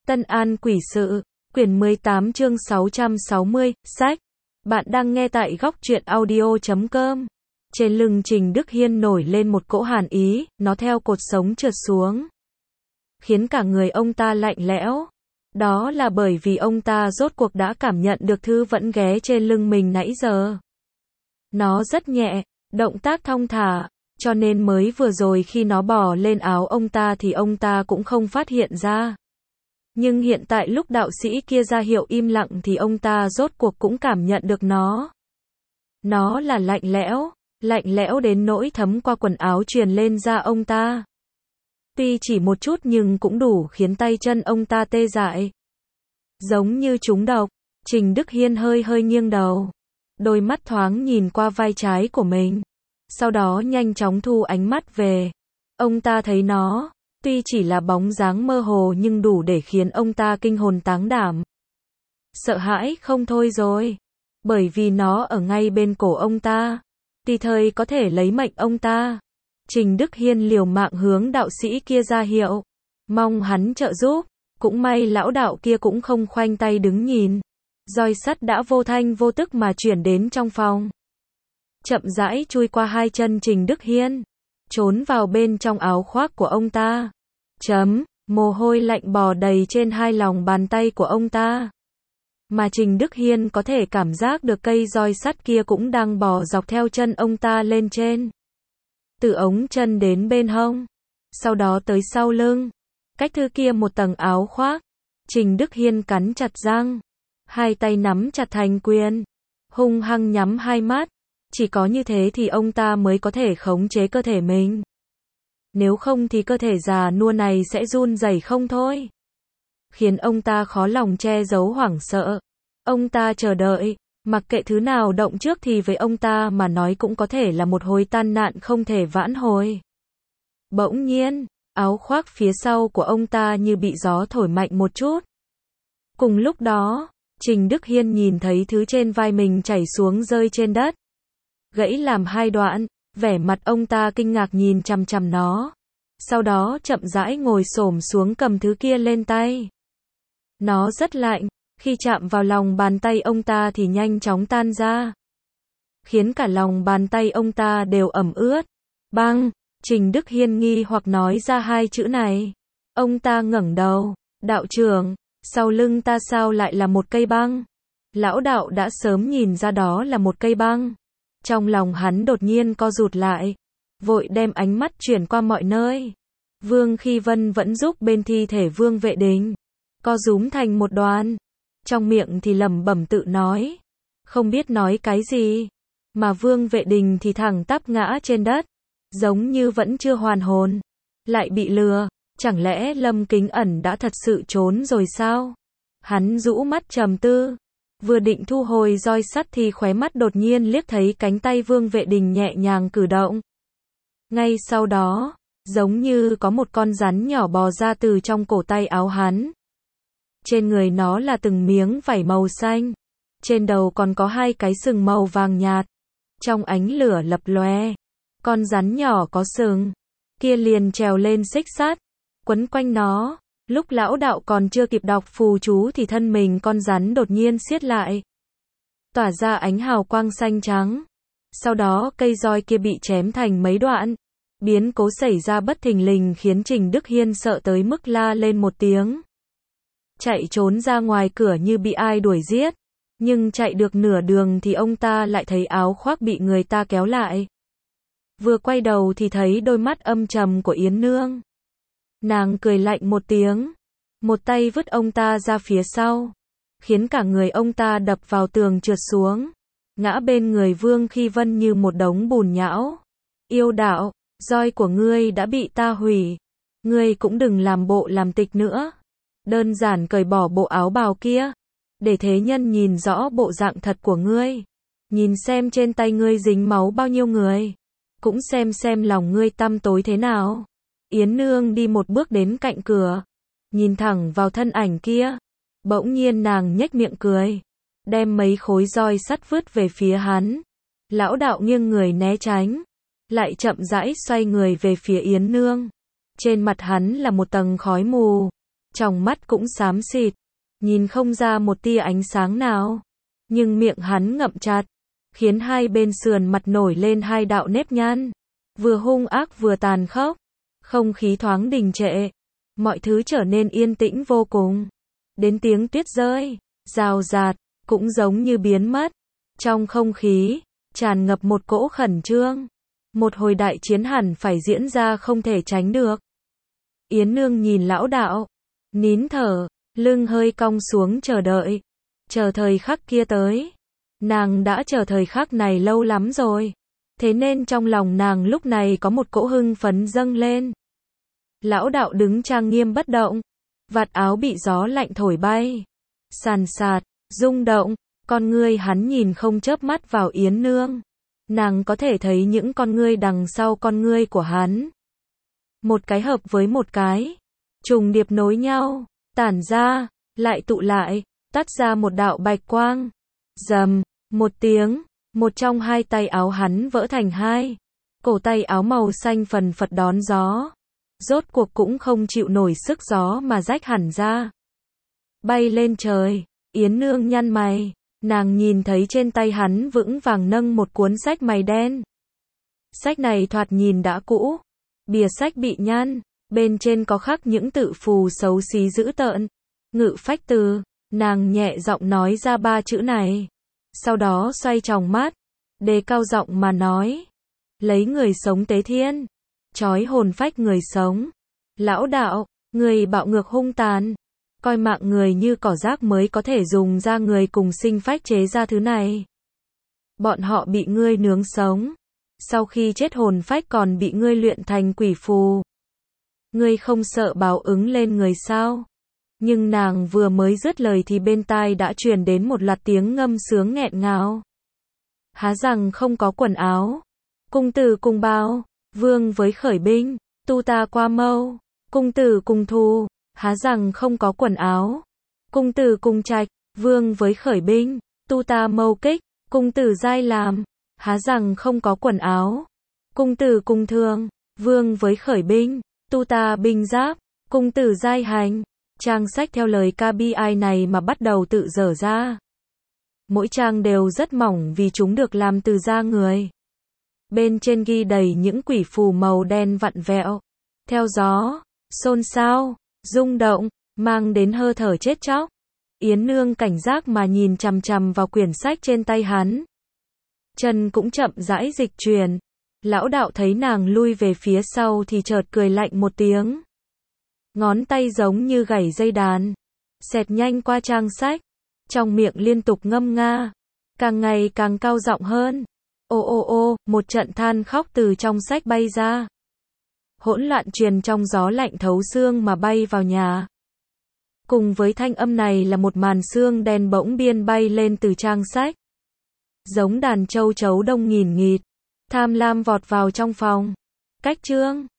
Tân An Quỷ Sự, quyển 18 chương 660, sách. Bạn đang nghe tại góc truyện audio.com. Trên lưng Trình Đức Hiên nổi lên một cỗ hàn ý, nó theo cột sống trượt xuống, khiến cả người ông ta lạnh lẽo. Đó là bởi vì ông ta rốt cuộc đã cảm nhận được thứ vẫn ghé trên lưng mình nãy giờ. Nó rất nhẹ, động tác thong thả, cho nên mới vừa rồi khi nó bò lên áo ông ta thì ông ta cũng không phát hiện ra. Nhưng hiện tại lúc đạo sĩ kia ra hiệu im lặng thì ông ta rốt cuộc cũng cảm nhận được nó. Nó là lạnh lẽo đến nỗi thấm qua quần áo truyền lên da ông ta. Tuy chỉ một chút nhưng cũng đủ khiến tay chân ông ta tê dại. Giống như trúng độc, Trình Đức Hiên hơi nghiêng đầu. Đôi mắt thoáng nhìn qua vai trái của mình. Sau đó nhanh chóng thu ánh mắt về. Ông ta thấy nó, tuy chỉ là bóng dáng mơ hồ nhưng đủ để khiến ông ta kinh hồn táng đảm. Sợ hãi không thôi rồi. Bởi vì nó ở ngay bên cổ ông ta. Tùy thời có thể lấy mệnh ông ta. Trình Đức Hiên liều mạng hướng đạo sĩ kia ra hiệu. Mong hắn trợ giúp. Cũng may lão đạo kia cũng không khoanh tay đứng nhìn. Roi sắt đã vô thanh vô tức mà chuyển đến trong phòng. Chậm rãi chui qua hai chân Trình Đức Hiên. Trốn vào bên trong áo khoác của ông ta. Mồ hôi lạnh bò đầy trên hai lòng bàn tay của ông ta. Mà Trình Đức Hiên có thể cảm giác được cây roi sắt kia cũng đang bò dọc theo chân ông ta lên trên. Từ ống chân đến bên hông. Sau đó tới sau lưng. Cách thứ kia một tầng áo khoác. Trình Đức Hiên cắn chặt răng. Hai tay nắm chặt thành quyền. Hung hăng nhắm hai mắt. Chỉ có như thế thì ông ta mới có thể khống chế cơ thể mình. Nếu không thì cơ thể già nua này sẽ run rẩy không thôi. Khiến ông ta khó lòng che giấu hoảng sợ. Ông ta chờ đợi, mặc kệ thứ nào động trước thì với ông ta mà nói cũng có thể là một hồi tai nạn không thể vãn hồi. Bỗng nhiên, áo khoác phía sau của ông ta như bị gió thổi mạnh một chút. Cùng lúc đó, Trình Đức Hiên nhìn thấy thứ trên vai mình chảy xuống rơi trên đất. Gãy làm hai đoạn, vẻ mặt ông ta kinh ngạc nhìn chằm chằm nó. Sau đó chậm rãi ngồi xổm xuống cầm thứ kia lên tay. Nó rất lạnh, khi chạm vào lòng bàn tay ông ta thì nhanh chóng tan ra. Khiến cả lòng bàn tay ông ta đều ẩm ướt. Băng, Trình Đức Hiên nghi hoặc nói ra hai chữ này. Ông ta ngẩng đầu, đạo trưởng, sau lưng ta sao lại là một cây băng? Lão đạo đã sớm nhìn ra đó là một cây băng. Trong lòng hắn đột nhiên co rụt lại, vội đem ánh mắt chuyển qua mọi nơi. Vương Khi Vân vẫn giúp bên thi thể Vương Vệ Đình, co rúm thành một đoàn, trong miệng thì lẩm bẩm tự nói, không biết nói cái gì, mà Vương Vệ Đình thì thẳng tắp ngã trên đất, giống như vẫn chưa hoàn hồn, lại bị lừa, chẳng lẽ Lâm Kính Ẩn đã thật sự trốn rồi sao? Hắn rũ mắt trầm tư. Vừa định thu hồi roi sắt thì khóe mắt đột nhiên liếc thấy cánh tay Vương Vệ Đình nhẹ nhàng cử động. Ngay sau đó, giống như có một con rắn nhỏ bò ra từ trong cổ tay áo hắn. Trên người nó là từng miếng vảy màu xanh. Trên đầu còn có hai cái sừng màu vàng nhạt. Trong ánh lửa lập lòe, con rắn nhỏ có sừng kia liền trèo lên xích sắt, quấn quanh nó. Lúc lão đạo còn chưa kịp đọc phù chú thì thân mình con rắn đột nhiên siết lại, tỏa ra ánh hào quang xanh trắng. Sau đó cây roi kia bị chém thành mấy đoạn. Biến cố xảy ra bất thình lình khiến Trình Đức Hiên sợ tới mức la lên một tiếng. Chạy trốn ra ngoài cửa như bị ai đuổi giết. Nhưng chạy được nửa đường thì ông ta lại thấy áo khoác bị người ta kéo lại. Vừa quay đầu thì thấy đôi mắt âm trầm của Yến Nương. Nàng cười lạnh một tiếng, một tay vứt ông ta ra phía sau, khiến cả người ông ta đập vào tường trượt xuống, ngã bên người Vương Khi Vân như một đống bùn nhão. Yêu đạo, roi của ngươi đã bị ta hủy, ngươi cũng đừng làm bộ làm tịch nữa. Đơn giản cởi bỏ bộ áo bào kia, để thế nhân nhìn rõ bộ dạng thật của ngươi. Nhìn xem trên tay ngươi dính máu bao nhiêu người, cũng xem lòng ngươi tăm tối thế nào. Yến Nương đi một bước đến cạnh cửa, nhìn thẳng vào thân ảnh kia. Bỗng nhiên nàng nhếch miệng cười, đem mấy khối roi sắt vứt về phía hắn. Lão đạo nghiêng người né tránh, lại chậm rãi xoay người về phía Yến Nương. Trên mặt hắn là một tầng khói mù, Trong mắt cũng xám xịt, nhìn không ra một tia ánh sáng nào. Nhưng miệng hắn ngậm chặt, khiến hai bên sườn mặt nổi lên hai đạo nếp nhăn, vừa hung ác vừa tàn khốc. Không khí thoáng đình trệ, mọi thứ trở nên yên tĩnh vô cùng. Đến tiếng tuyết rơi, rào rạt, cũng giống như biến mất. Trong không khí, tràn ngập một cỗ khẩn trương. Một hồi đại chiến hẳn phải diễn ra không thể tránh được. Yến Nương nhìn lão đạo, nín thở, lưng hơi cong xuống chờ đợi. Chờ thời khắc kia tới. Nàng đã chờ thời khắc này lâu lắm rồi. Thế nên trong lòng nàng lúc này có một cỗ hưng phấn dâng lên. Lão đạo đứng trang nghiêm bất động. Vạt áo bị gió lạnh thổi bay. Sàn sạt, rung động. Con ngươi hắn nhìn không chớp mắt vào Yến Nương. Nàng có thể thấy những con ngươi đằng sau con ngươi của hắn. Một cái hợp với một cái. Trùng điệp nối nhau. Tản ra, lại tụ lại. Tắt ra một đạo bạch quang. Rầm, một tiếng. Một trong hai tay áo hắn vỡ thành hai. Cổ tay áo màu xanh phần phật đón gió. Rốt cuộc cũng không chịu nổi sức gió mà rách hẳn ra. Bay lên trời. Yến Nương nhăn mày. Nàng nhìn thấy trên tay hắn vững vàng nâng một cuốn sách mày đen. Sách này thoạt nhìn đã cũ. Bìa sách bị nhăn. Bên trên có khắc những tự phù xấu xí dữ tợn. Ngự phách từ. Nàng nhẹ giọng nói ra ba chữ này. Sau đó xoay tròng mắt. Đề cao giọng mà nói. Lấy người sống tế thiên. Trói hồn phách người sống. Lão đạo, người bạo ngược hung tàn. Coi mạng người như cỏ rác mới có thể dùng ra người cùng sinh phách chế ra thứ này. Bọn họ bị ngươi nướng sống. Sau khi chết hồn phách còn bị ngươi luyện thành quỷ phù. Ngươi không sợ báo ứng lên người sao? Nhưng nàng vừa mới dứt lời thì bên tai đã truyền đến một loạt tiếng ngâm sướng nghẹn ngào. Há rằng không có quần áo. Cung tử cùng bao. Vương với khởi binh. Tu ta qua mâu. Cung tử cùng thù. Há rằng không có quần áo. Cung tử cùng trạch. Vương với khởi binh. Tu ta mâu kích. Cung tử giai làm. Há rằng không có quần áo. Cung tử cùng thương. Vương với khởi binh. Tu ta binh giáp. Cung tử giai hành. Trang sách theo lời KPI này mà bắt đầu tự dở ra. Mỗi trang đều rất mỏng vì chúng được làm từ da người. Bên trên ghi đầy những quỷ phù màu đen vặn vẹo. Theo gió, xôn xao, rung động, mang đến hơi thở chết chóc. Yến Nương cảnh giác mà nhìn chằm chằm vào quyển sách trên tay hắn. Chân cũng chậm rãi dịch chuyển. Lão đạo thấy nàng lui về phía sau thì chợt cười lạnh một tiếng. Ngón tay giống như gảy dây đàn. Xẹt nhanh qua trang sách. Trong miệng liên tục ngâm nga. Càng ngày càng cao giọng hơn. Ô ô ô, một trận than khóc từ trong sách bay ra. Hỗn loạn truyền trong gió lạnh thấu xương mà bay vào nhà. Cùng với thanh âm này là một màn xương đen bỗng biên bay lên từ trang sách. Giống đàn châu chấu đông nghìn nghịt. Tham lam vọt vào trong phòng. Cách chương